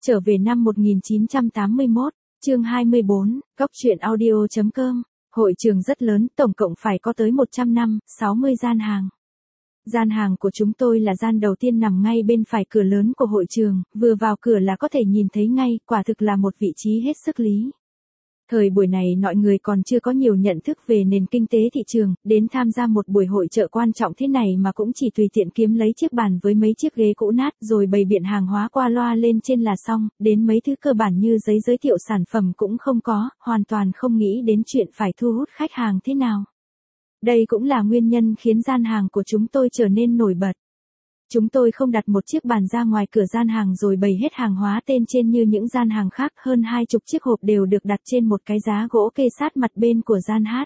Trở về năm 1981, chương 24, góc truyện audio.com, hội trường rất lớn, tổng cộng phải có tới 100 năm, 60 gian hàng. Gian hàng của chúng tôi là gian đầu tiên nằm ngay bên phải cửa lớn của hội trường, vừa vào cửa là có thể nhìn thấy ngay, quả thực là một vị trí hết sức lý. Thời buổi này mọi người còn chưa có nhiều nhận thức về nền kinh tế thị trường, đến tham gia một buổi hội chợ quan trọng thế này mà cũng chỉ tùy tiện kiếm lấy chiếc bàn với mấy chiếc ghế cũ nát rồi bày biện hàng hóa qua loa lên trên là xong, đến mấy thứ cơ bản như giấy giới thiệu sản phẩm cũng không có, hoàn toàn không nghĩ đến chuyện phải thu hút khách hàng thế nào. Đây cũng là nguyên nhân khiến gian hàng của chúng tôi trở nên nổi bật. Chúng tôi không đặt một chiếc bàn ra ngoài cửa gian hàng rồi bày hết hàng hóa tên trên như những gian hàng khác, hơn 20 chiếc hộp đều được đặt trên một cái giá gỗ kê sát mặt bên của gian hát.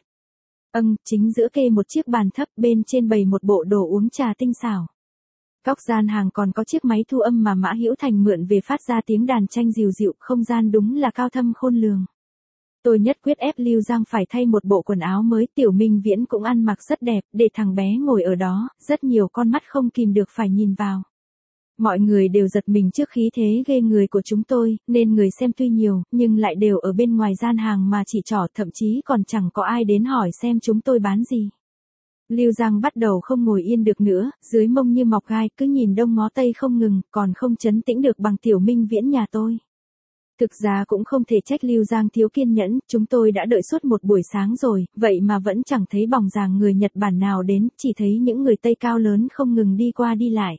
Chính giữa kê một chiếc bàn thấp, bên trên bày một bộ đồ uống trà tinh xảo. Góc gian hàng còn có chiếc máy thu âm mà Mã Hữu Thành mượn về phát ra tiếng đàn tranh dịu dịu, không gian đúng là cao thâm khôn lường. Tôi nhất quyết ép Lưu Giang phải thay một bộ quần áo mới, Tiểu Minh Viễn cũng ăn mặc rất đẹp, để thằng bé ngồi ở đó, rất nhiều con mắt không kìm được phải nhìn vào. Mọi người đều giật mình trước khí thế ghê người của chúng tôi, nên người xem tuy nhiều, nhưng lại đều ở bên ngoài gian hàng mà chỉ trỏ, thậm chí còn chẳng có ai đến hỏi xem chúng tôi bán gì. Lưu Giang bắt đầu không ngồi yên được nữa, dưới mông như mọc gai, cứ nhìn đông ngó tây không ngừng, còn không trấn tĩnh được bằng Tiểu Minh Viễn nhà tôi. Thực ra cũng không thể trách Lưu Giang thiếu kiên nhẫn, chúng tôi đã đợi suốt một buổi sáng rồi, vậy mà vẫn chẳng thấy bóng dáng người Nhật Bản nào đến, chỉ thấy những người Tây cao lớn không ngừng đi qua đi lại.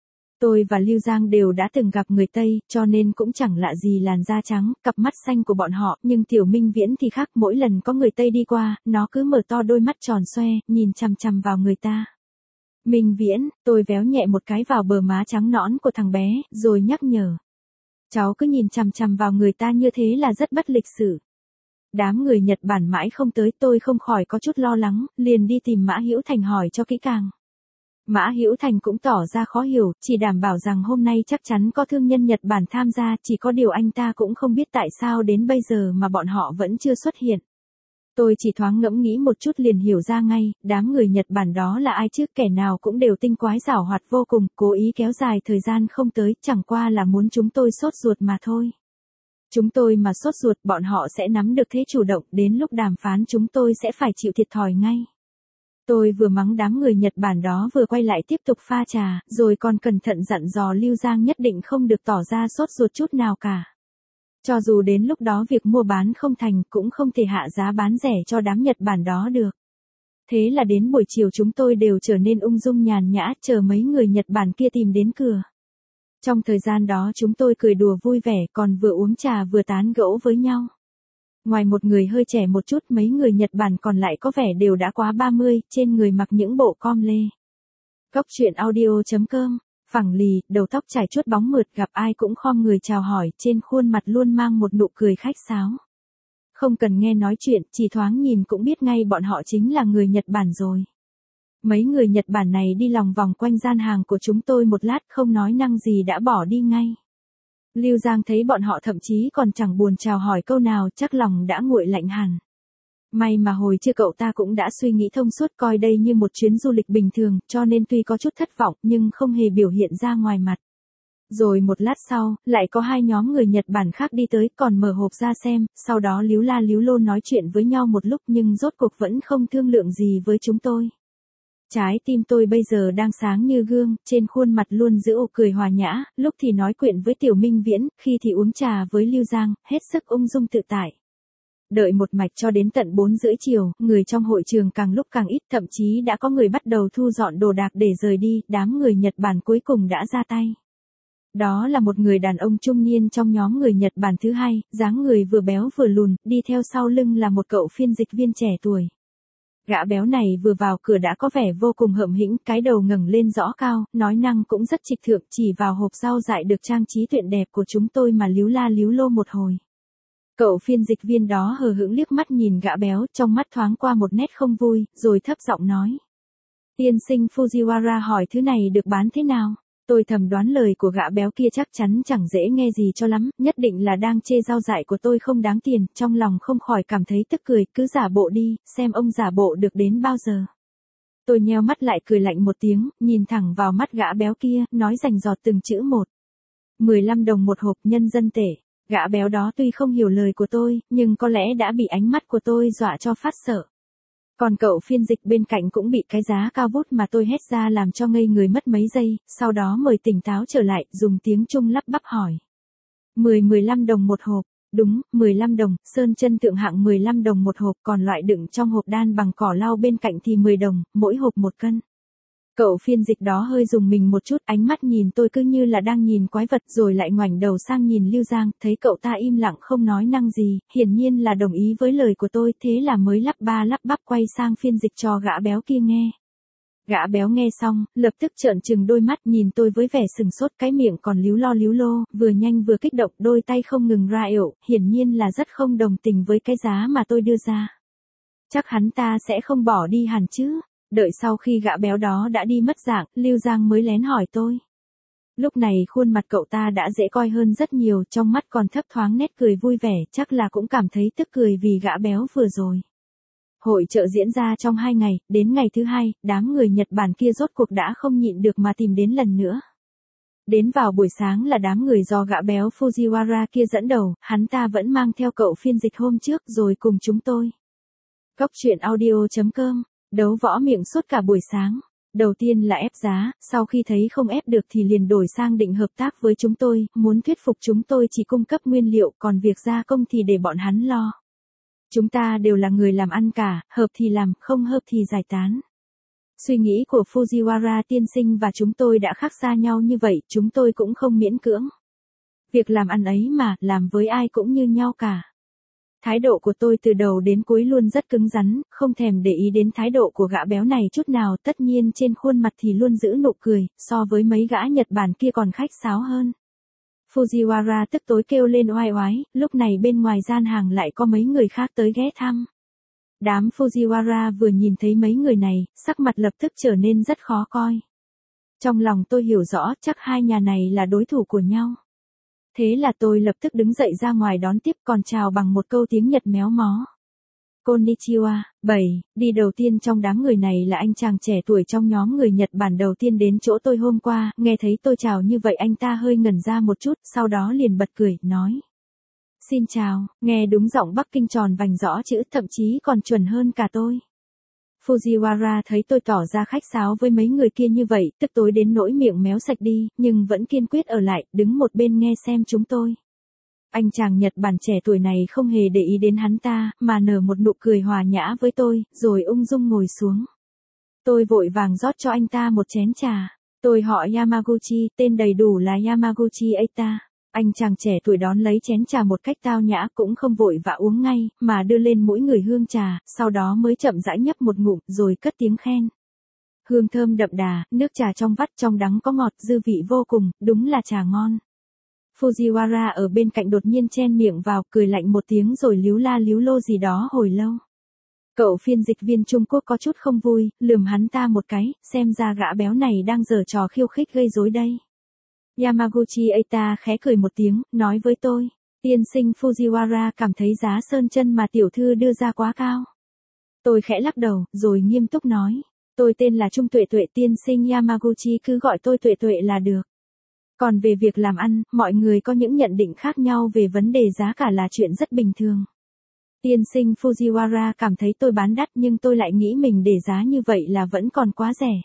Tôi và Lưu Giang đều đã từng gặp người Tây, cho nên cũng chẳng lạ gì làn da trắng, cặp mắt xanh của bọn họ, nhưng Tiểu Minh Viễn thì khác, mỗi lần có người Tây đi qua, nó cứ mở to đôi mắt tròn xoe, nhìn chằm chằm vào người ta. Minh Viễn, tôi véo nhẹ một cái vào bờ má trắng nõn của thằng bé, rồi nhắc nhở. Cháu cứ nhìn chằm chằm vào người ta như thế là rất bất lịch sự. Đám người Nhật Bản mãi không tới, tôi không khỏi có chút lo lắng, liền đi tìm Mã Hữu Thành hỏi cho kỹ càng. Mã Hữu Thành cũng tỏ ra khó hiểu, chỉ đảm bảo rằng hôm nay chắc chắn có thương nhân Nhật Bản tham gia, chỉ có điều anh ta cũng không biết tại sao đến bây giờ mà bọn họ vẫn chưa xuất hiện. Tôi chỉ thoáng ngẫm nghĩ một chút liền hiểu ra ngay, đám người Nhật Bản đó là ai chứ, kẻ nào cũng đều tinh quái giảo hoạt vô cùng, cố ý kéo dài thời gian không tới, chẳng qua là muốn chúng tôi sốt ruột mà thôi. Chúng tôi mà sốt ruột, bọn họ sẽ nắm được thế chủ động, đến lúc đàm phán chúng tôi sẽ phải chịu thiệt thòi ngay. Tôi vừa mắng đám người Nhật Bản đó vừa quay lại tiếp tục pha trà, rồi còn cẩn thận dặn dò Lưu Giang nhất định không được tỏ ra sốt ruột chút nào cả. Cho dù đến lúc đó việc mua bán không thành, cũng không thể hạ giá bán rẻ cho đám Nhật Bản đó được. Thế là đến buổi chiều chúng tôi đều trở nên ung dung nhàn nhã, chờ mấy người Nhật Bản kia tìm đến cửa. Trong thời gian đó chúng tôi cười đùa vui vẻ, còn vừa uống trà vừa tán gẫu với nhau. Ngoài một người hơi trẻ một chút, mấy người Nhật Bản còn lại có vẻ đều đã quá 30, trên người mặc những bộ com lê. Góc truyện audio.com, phẳng lì, đầu tóc trải chuốt bóng mượt, gặp ai cũng khom người chào hỏi, trên khuôn mặt luôn mang một nụ cười khách sáo. Không cần nghe nói chuyện, chỉ thoáng nhìn cũng biết ngay bọn họ chính là người Nhật Bản rồi. Mấy người Nhật Bản này đi lòng vòng quanh gian hàng của chúng tôi một lát, không nói năng gì đã bỏ đi ngay. Lưu Giang thấy bọn họ thậm chí còn chẳng buồn chào hỏi câu nào, chắc lòng đã nguội lạnh hẳn. May mà hồi chưa cậu ta cũng đã suy nghĩ thông suốt, coi đây như một chuyến du lịch bình thường, cho nên tuy có chút thất vọng nhưng không hề biểu hiện ra ngoài mặt. Rồi một lát sau, lại có hai nhóm người Nhật Bản khác đi tới, còn mở hộp ra xem, sau đó líu la líu lô nói chuyện với nhau một lúc nhưng rốt cuộc vẫn không thương lượng gì với chúng tôi. Trái tim tôi bây giờ đang sáng như gương, trên khuôn mặt luôn giữ ổ cười hòa nhã, lúc thì nói chuyện với Tiểu Minh Viễn, khi thì uống trà với Lưu Giang, hết sức ung dung tự tại. Đợi một mạch cho đến tận 4:30 chiều, người trong hội trường càng lúc càng ít, thậm chí đã có người bắt đầu thu dọn đồ đạc để rời đi, đám người Nhật Bản cuối cùng đã ra tay. Đó là một người đàn ông trung niên trong nhóm người Nhật Bản thứ hai, dáng người vừa béo vừa lùn, đi theo sau lưng là một cậu phiên dịch viên trẻ tuổi. Gã béo này vừa vào cửa đã có vẻ vô cùng hậm hĩnh, cái đầu ngẩng lên rõ cao, nói năng cũng rất trịch thượng, chỉ vào hộp rau dại được trang trí tuyệt đẹp của chúng tôi mà líu la líu lô một hồi. Cậu phiên dịch viên đó hờ hững liếc mắt nhìn gã béo, trong mắt thoáng qua một nét không vui, rồi thấp giọng nói. Tiên sinh Fujiwara hỏi thứ này được bán thế nào? Tôi thầm đoán lời của gã béo kia chắc chắn chẳng dễ nghe gì cho lắm, nhất định là đang chê rau dại của tôi không đáng tiền, trong lòng không khỏi cảm thấy tức cười, cứ giả bộ đi, xem ông giả bộ được đến bao giờ. Tôi nheo mắt lại cười lạnh một tiếng, nhìn thẳng vào mắt gã béo kia, nói rành rọt từng chữ một. 15 đồng một hộp nhân dân tệ. Gã béo đó tuy không hiểu lời của tôi, nhưng có lẽ đã bị ánh mắt của tôi dọa cho phát sợ. Còn cậu phiên dịch bên cạnh cũng bị cái giá cao vút mà tôi hét ra làm cho ngây người mất mấy giây, sau đó mới tỉnh táo trở lại, dùng tiếng Trung lắp bắp hỏi. 15 đồng một hộp. Đúng, 15 đồng, sơn chân thượng hạng 15 đồng một hộp, còn loại đựng trong hộp đan bằng cỏ lau bên cạnh thì 10 đồng, mỗi hộp 1 cân. Cậu phiên dịch đó hơi dùng mình một chút, ánh mắt nhìn tôi cứ như là đang nhìn quái vật, rồi lại ngoảnh đầu sang nhìn Lưu Giang, thấy cậu ta im lặng không nói năng gì, hiển nhiên là đồng ý với lời của tôi, thế là mới lắp ba lắp bắp quay sang phiên dịch cho gã béo kia nghe. Gã béo nghe xong, lập tức trợn trừng đôi mắt nhìn tôi với vẻ sừng sốt, cái miệng còn líu lô, vừa nhanh vừa kích động, đôi tay không ngừng ra yểu, hiển nhiên là rất không đồng tình với cái giá mà tôi đưa ra. Chắc hắn ta sẽ không bỏ đi hẳn chứ. Đợi sau khi gã béo đó đã đi mất dạng, Lưu Giang mới lén hỏi tôi. Lúc này khuôn mặt cậu ta đã dễ coi hơn rất nhiều, trong mắt còn thấp thoáng nét cười vui vẻ, chắc là cũng cảm thấy tức cười vì gã béo vừa rồi. Hội chợ diễn ra trong 2 ngày, đến ngày thứ 2, đám người Nhật Bản kia rốt cuộc đã không nhịn được mà tìm đến lần nữa. Đến vào buổi sáng là đám người do gã béo Fujiwara kia dẫn đầu, hắn ta vẫn mang theo cậu phiên dịch hôm trước rồi cùng chúng tôi. Cóc truyện audio.com. Đấu võ miệng suốt cả buổi sáng. Đầu tiên là ép giá, sau khi thấy không ép được thì liền đổi sang định hợp tác với chúng tôi, muốn thuyết phục chúng tôi chỉ cung cấp nguyên liệu, còn việc gia công thì để bọn hắn lo. Chúng ta đều là người làm ăn cả, hợp thì làm, không hợp thì giải tán. Suy nghĩ của Fujiwara tiên sinh và chúng tôi đã khác xa nhau như vậy, chúng tôi cũng không miễn cưỡng. Việc làm ăn ấy mà, làm với ai cũng như nhau cả. Thái độ của tôi từ đầu đến cuối luôn rất cứng rắn, không thèm để ý đến thái độ của gã béo này chút nào, tất nhiên trên khuôn mặt thì luôn giữ nụ cười, so với mấy gã Nhật Bản kia còn khách sáo hơn. Fujiwara tức tối kêu lên oai oái, lúc này bên ngoài gian hàng lại có mấy người khác tới ghé thăm. Đám Fujiwara vừa nhìn thấy mấy người này, sắc mặt lập tức trở nên rất khó coi. Trong lòng tôi hiểu rõ chắc hai nhà này là đối thủ của nhau. Thế là tôi lập tức đứng dậy ra ngoài đón tiếp, còn chào bằng một câu tiếng Nhật méo mó. Konnichiwa. Đi đầu tiên trong đám người này là anh chàng trẻ tuổi trong nhóm người Nhật Bản đầu tiên đến chỗ tôi hôm qua, nghe thấy tôi chào như vậy anh ta hơi ngẩn ra một chút, sau đó liền bật cười, nói. Xin chào, nghe đúng giọng Bắc Kinh tròn vành rõ chữ, thậm chí còn chuẩn hơn cả tôi. Fujiwara thấy tôi tỏ ra khách sáo với mấy người kia như vậy, tức tối đến nỗi miệng méo sạch đi, nhưng vẫn kiên quyết ở lại, đứng một bên nghe xem chúng tôi. Anh chàng Nhật Bản trẻ tuổi này không hề để ý đến hắn ta, mà nở một nụ cười hòa nhã với tôi, rồi ung dung ngồi xuống. Tôi vội vàng rót cho anh ta một chén trà. Tôi họ Yamaguchi, tên đầy đủ là Yamaguchi Eita. Anh chàng trẻ tuổi đón lấy chén trà một cách tao nhã, cũng không vội vã uống ngay, mà đưa lên mũi người hương trà, sau đó mới chậm rãi nhấp một ngụm, rồi cất tiếng khen. Hương thơm đậm đà, nước trà trong vắt, trong đắng có ngọt, dư vị vô cùng, đúng là trà ngon. Fujiwara ở bên cạnh đột nhiên chen miệng vào, cười lạnh một tiếng rồi líu la líu lô gì đó hồi lâu. Cậu phiên dịch viên Trung Quốc có chút không vui, lườm hắn ta một cái, xem ra gã béo này đang giở trò khiêu khích gây rối đây. Yamaguchi Eita khẽ cười một tiếng, nói với tôi, tiên sinh Fujiwara cảm thấy giá sơn chân mà tiểu thư đưa ra quá cao. Tôi khẽ lắc đầu, rồi nghiêm túc nói, tôi tên là Trung Tuệ Tuệ, tiên sinh Yamaguchi cứ gọi tôi Tuệ Tuệ là được. Còn về việc làm ăn, mọi người có những nhận định khác nhau về vấn đề giá cả là chuyện rất bình thường. Tiên sinh Fujiwara cảm thấy tôi bán đắt nhưng tôi lại nghĩ mình để giá như vậy là vẫn còn quá rẻ.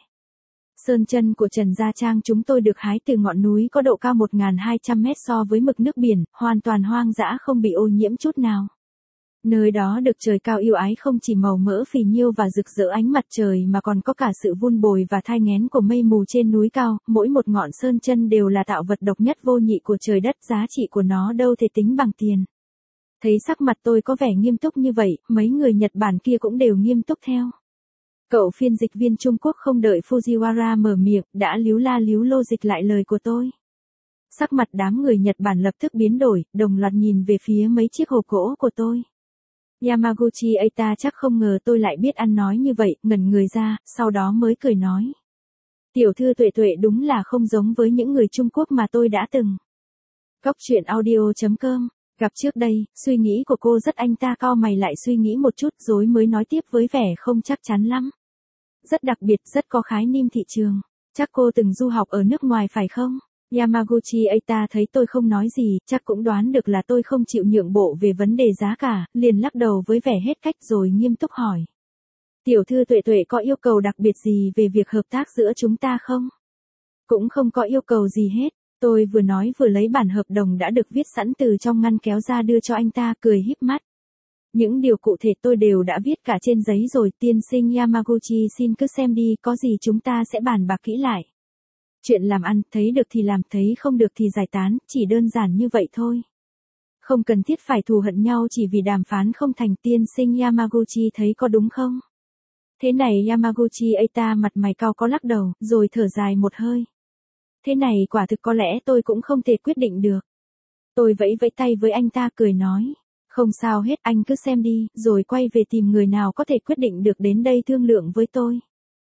Sơn chân của Trần Gia Trang chúng tôi được hái từ ngọn núi có độ cao 1.200 mét so với mực nước biển, hoàn toàn hoang dã không bị ô nhiễm chút nào. Nơi đó được trời cao yêu ái không chỉ màu mỡ phì nhiêu và rực rỡ ánh mặt trời mà còn có cả sự vun bồi và thai nghén của mây mù trên núi cao, mỗi một ngọn sơn chân đều là tạo vật độc nhất vô nhị của trời đất, giá trị của nó đâu thể tính bằng tiền. Thấy sắc mặt tôi có vẻ nghiêm túc như vậy, mấy người Nhật Bản kia cũng đều nghiêm túc theo. Cậu phiên dịch viên Trung Quốc không đợi Fujiwara mở miệng, đã líu la líu lô dịch lại lời của tôi. Sắc mặt đám người Nhật Bản lập tức biến đổi, đồng loạt nhìn về phía mấy chiếc hộp gỗ của tôi. Yamaguchi Eita chắc không ngờ tôi lại biết ăn nói như vậy, ngẩn người ra, sau đó mới cười nói. Tiểu thư Tuệ Tuệ đúng là không giống với những người Trung Quốc mà tôi đã từng. Cóc truyện audio.com. Gặp trước đây, suy nghĩ của cô rất, anh ta cau mày lại suy nghĩ một chút rồi mới nói tiếp với vẻ không chắc chắn lắm. Rất đặc biệt, rất có khái niệm thị trường. Chắc cô từng du học ở nước ngoài phải không? Yamaguchi Eita thấy tôi không nói gì, chắc cũng đoán được là tôi không chịu nhượng bộ về vấn đề giá cả, liền lắc đầu với vẻ hết cách rồi nghiêm túc hỏi. Tiểu thư Tuệ Tuệ có yêu cầu đặc biệt gì về việc hợp tác giữa chúng ta không? Cũng không có yêu cầu gì hết. Tôi vừa nói vừa lấy bản hợp đồng đã được viết sẵn từ trong ngăn kéo ra đưa cho anh ta, cười híp mắt. Những điều cụ thể tôi đều đã viết cả trên giấy rồi, tiên sinh Yamaguchi xin cứ xem đi, có gì chúng ta sẽ bàn bạc kỹ lại. Chuyện làm ăn, thấy được thì làm, thấy không được thì giải tán, chỉ đơn giản như vậy thôi. Không cần thiết phải thù hận nhau chỉ vì đàm phán không thành, tiên sinh Yamaguchi thấy có đúng không? Thế này Yamaguchi Eita mặt mày cau có lắc đầu, rồi thở dài một hơi. Thế này quả thực có lẽ tôi cũng không thể quyết định được. Tôi vẫy vẫy tay với anh ta cười nói. Không sao hết, anh cứ xem đi, rồi quay về tìm người nào có thể quyết định được đến đây thương lượng với tôi.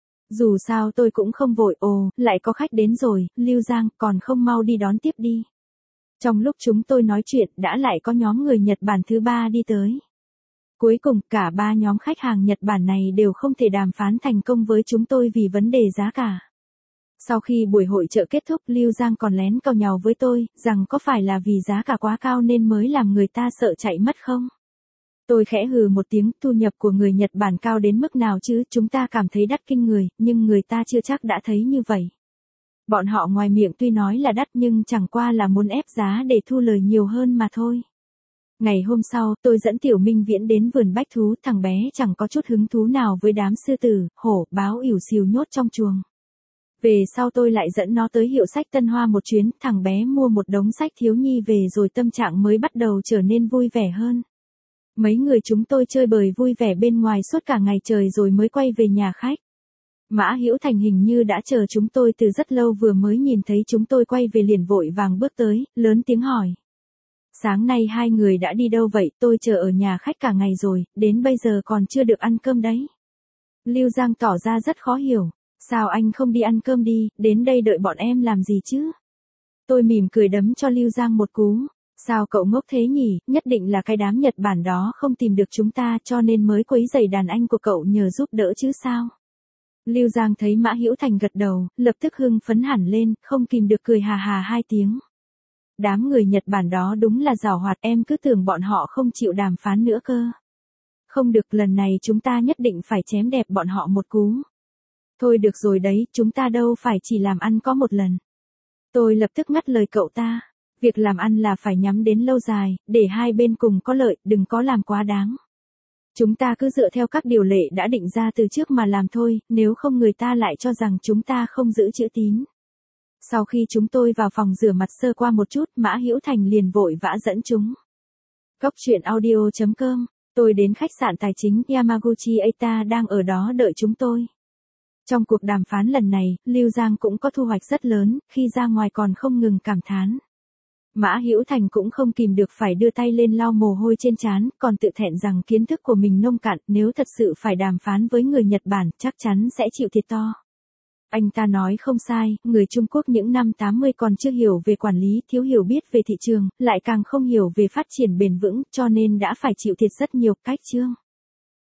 Dù sao tôi cũng không vội. Ồ, lại có khách đến rồi, Lưu Giang, còn không mau đi đón tiếp đi. Trong lúc chúng tôi nói chuyện, đã lại có nhóm người Nhật Bản thứ ba đi tới. Cuối cùng, cả ba nhóm khách hàng Nhật Bản này đều không thể đàm phán thành công với chúng tôi vì vấn đề giá cả. Sau khi buổi hội chợ kết thúc, Lưu Giang còn lén càu nhàu với tôi, rằng có phải là vì giá cả quá cao nên mới làm người ta sợ chạy mất không? Tôi khẽ hừ một tiếng, thu nhập của người Nhật Bản cao đến mức nào chứ, chúng ta cảm thấy đắt kinh người, nhưng người ta chưa chắc đã thấy như vậy. Bọn họ ngoài miệng tuy nói là đắt nhưng chẳng qua là muốn ép giá để thu lời nhiều hơn mà thôi. Ngày hôm sau, tôi dẫn Tiểu Minh Viễn đến vườn bách thú, thằng bé chẳng có chút hứng thú nào với đám sư tử, hổ, báo ỉu xìu nhốt trong chuồng. Về sau tôi lại dẫn nó tới hiệu sách Tân Hoa một chuyến, thằng bé mua một đống sách thiếu nhi về rồi tâm trạng mới bắt đầu trở nên vui vẻ hơn. Mấy người chúng tôi chơi bời vui vẻ bên ngoài suốt cả ngày trời rồi mới quay về nhà khách. Mã Hữu Thành hình như đã chờ chúng tôi từ rất lâu, vừa mới nhìn thấy chúng tôi quay về liền vội vàng bước tới, lớn tiếng hỏi. Sáng nay hai người đã đi đâu vậy? Tôi chờ ở nhà khách cả ngày rồi, đến bây giờ còn chưa được ăn cơm đấy. Lưu Giang tỏ ra rất khó hiểu. Sao anh không đi ăn cơm đi, đến đây đợi bọn em làm gì chứ? Tôi mỉm cười đấm cho Lưu Giang một cú. Sao cậu ngốc thế nhỉ, nhất định là cái đám Nhật Bản đó không tìm được chúng ta cho nên mới quấy rầy đàn anh của cậu nhờ giúp đỡ chứ sao? Lưu Giang thấy Mã Hữu Thành gật đầu, lập tức hưng phấn hẳn lên, không kìm được cười hà hà hai tiếng. Đám người Nhật Bản đó đúng là giàu hoạt, em cứ tưởng bọn họ không chịu đàm phán nữa cơ. Không được, lần này chúng ta nhất định phải chém đẹp bọn họ một cú. Thôi được rồi đấy, chúng ta đâu phải chỉ làm ăn có một lần. Tôi lập tức ngắt lời cậu ta. Việc làm ăn là phải nhắm đến lâu dài, để hai bên cùng có lợi, đừng có làm quá đáng. Chúng ta cứ dựa theo các điều lệ đã định ra từ trước mà làm thôi, nếu không người ta lại cho rằng chúng ta không giữ chữ tín. Sau khi chúng tôi vào phòng rửa mặt sơ qua một chút, Mã Hữu Thành liền vội vã dẫn chúng. Cóc truyện audio.com, tôi đến khách sạn tài chính Yamaguchi Eita đang ở đó đợi chúng tôi. Trong cuộc đàm phán lần này, Lưu Giang cũng có thu hoạch rất lớn, khi ra ngoài còn không ngừng cảm thán. Mã Hữu Thành cũng không kìm được phải đưa tay lên lau mồ hôi trên trán, còn tự thẹn rằng kiến thức của mình nông cạn, nếu thật sự phải đàm phán với người Nhật Bản, chắc chắn sẽ chịu thiệt to. Anh ta nói không sai, người Trung Quốc những năm 80 còn chưa hiểu về quản lý, thiếu hiểu biết về thị trường, lại càng không hiểu về phát triển bền vững, cho nên đã phải chịu thiệt rất nhiều. Cách chương